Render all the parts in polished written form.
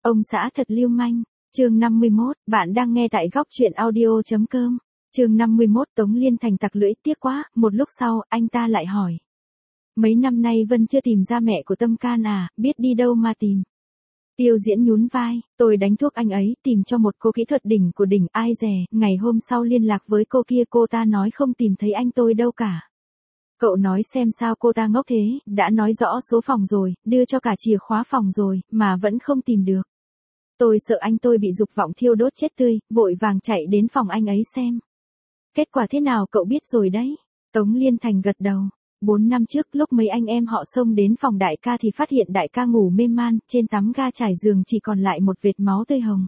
Ông xã thật lưu manh. Chương 51, bạn đang nghe tại góc truyện audio.com. Chương 51, Tống Liên Thành tặc lưỡi, tiếc quá. Một lúc sau, anh ta lại hỏi. Mấy năm nay Vân chưa tìm ra mẹ của Tâm Can à, biết đi đâu mà tìm. Tiêu Diễn nhún vai, tôi đánh thuốc anh ấy, tìm cho một cô kỹ thuật đỉnh của đỉnh, ai dè, ngày hôm sau liên lạc với cô kia, cô ta nói không tìm thấy anh tôi đâu cả. Cậu nói xem sao cô ta ngốc thế, đã nói rõ số phòng rồi, đưa cho cả chìa khóa phòng rồi, mà vẫn không tìm được. Tôi sợ anh tôi bị dục vọng thiêu đốt chết tươi, vội vàng chạy đến phòng anh ấy xem. Kết quả thế nào cậu biết rồi đấy. Tống Liên Thành gật đầu. 4 năm trước lúc mấy anh em họ xông đến phòng đại ca thì phát hiện đại ca ngủ mê man, trên tắm ga trải giường chỉ còn lại một vệt máu tươi hồng.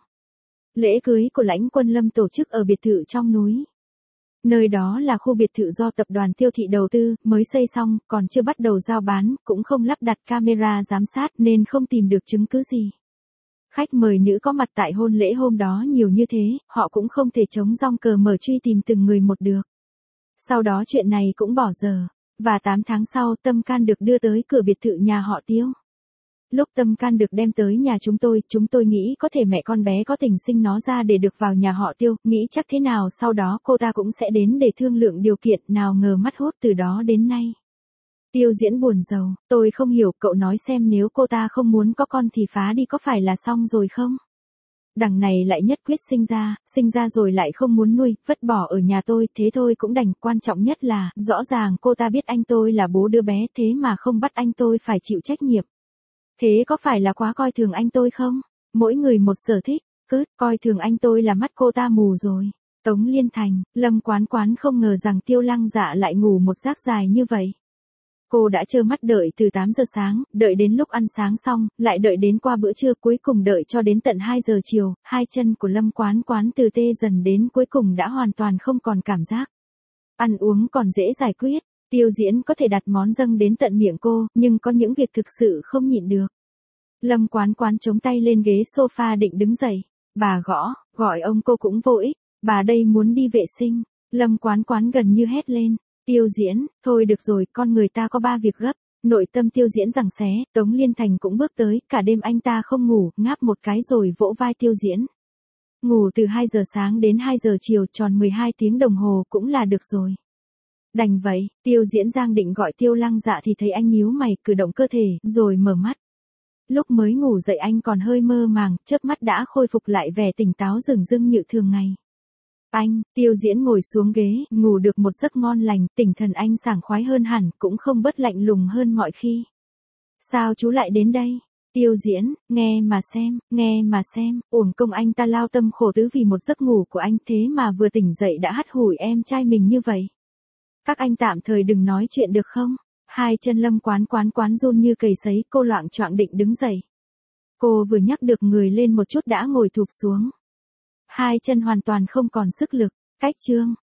Lễ cưới của Lãnh Quân Lâm tổ chức ở biệt thự trong núi. Nơi đó là khu biệt thự do tập đoàn Tiêu Thị đầu tư, mới xây xong, còn chưa bắt đầu giao bán, cũng không lắp đặt camera giám sát nên không tìm được chứng cứ gì. Khách mời nữ có mặt tại hôn lễ hôm đó nhiều như thế, họ cũng không thể chống rong cờ mở truy tìm từng người một được. Sau đó chuyện này cũng bỏ dở, và 8 tháng sau Tâm Can được đưa tới cửa biệt thự nhà họ Tiêu. Lúc Tâm Can được đem tới nhà chúng tôi nghĩ có thể mẹ con bé có tình sinh nó ra để được vào nhà họ Tiêu, nghĩ chắc thế nào sau đó cô ta cũng sẽ đến để thương lượng điều kiện, nào ngờ mất hút từ đó đến nay. Tiêu Diễn buồn rầu, tôi không hiểu, cậu nói xem nếu cô ta không muốn có con thì phá đi có phải là xong rồi không? Đằng này lại nhất quyết sinh ra rồi lại không muốn nuôi, vứt bỏ ở nhà tôi, thế thôi cũng đành, quan trọng nhất là, rõ ràng cô ta biết anh tôi là bố đứa bé thế mà không bắt anh tôi phải chịu trách nhiệm. Thế có phải là quá coi thường anh tôi không? Mỗi người một sở thích, coi thường anh tôi là mắt cô ta mù rồi. Tống Liên Thành, Lâm Quán Quán không ngờ rằng Tiêu Lăng Dạ lại ngủ một giấc dài như vậy. Cô đã trơ mắt đợi từ 8 giờ sáng, đợi đến lúc ăn sáng xong, lại đợi đến qua bữa trưa, cuối cùng đợi cho đến tận 2 giờ chiều, hai chân của Lâm Quán Quán từ tê dần đến cuối cùng đã hoàn toàn không còn cảm giác. Ăn uống còn dễ giải quyết, Tiêu Diễn có thể đặt món dâng đến tận miệng cô, nhưng có những việc thực sự không nhịn được. Lâm Quán Quán chống tay lên ghế sofa định đứng dậy, bà gọi ông cô cũng vô ích, bà đây muốn đi vệ sinh. Lâm Quán Quán gần như hét lên. Tiêu Diễn, thôi được rồi, con người ta có 3 việc gấp. Nội tâm Tiêu Diễn giằng xé, Tống Liên Thành cũng bước tới, cả đêm anh ta không ngủ, ngáp một cái rồi vỗ vai Tiêu Diễn. Ngủ từ 2 giờ sáng đến 2 giờ chiều, tròn 12 tiếng đồng hồ cũng là được rồi. Đành vậy, Tiêu Diễn giang định gọi Tiêu Lăng Dạ thì thấy anh nhíu mày, cử động cơ thể, rồi mở mắt. Lúc mới ngủ dậy anh còn hơi mơ màng, chớp mắt đã khôi phục lại vẻ tỉnh táo rừng rưng như thường ngày. Tiêu Diễn ngồi xuống ghế, ngủ được một giấc ngon lành, tinh thần anh sảng khoái hơn hẳn, cũng không bớt lạnh lùng hơn mọi khi. Sao chú lại đến đây? Tiêu Diễn, nghe mà xem, uổng công anh ta lao tâm khổ tứ vì một giấc ngủ của anh, thế mà vừa tỉnh dậy đã hắt hủi em trai mình như vậy. Các anh tạm thời đừng nói chuyện được không? Hai chân Lâm Quán Quán run như cầy sấy, cô loạng choạng định đứng dậy. Cô vừa nhắc được người lên một chút đã ngồi thụp xuống. Hai chân hoàn toàn không còn sức lực. Cách chương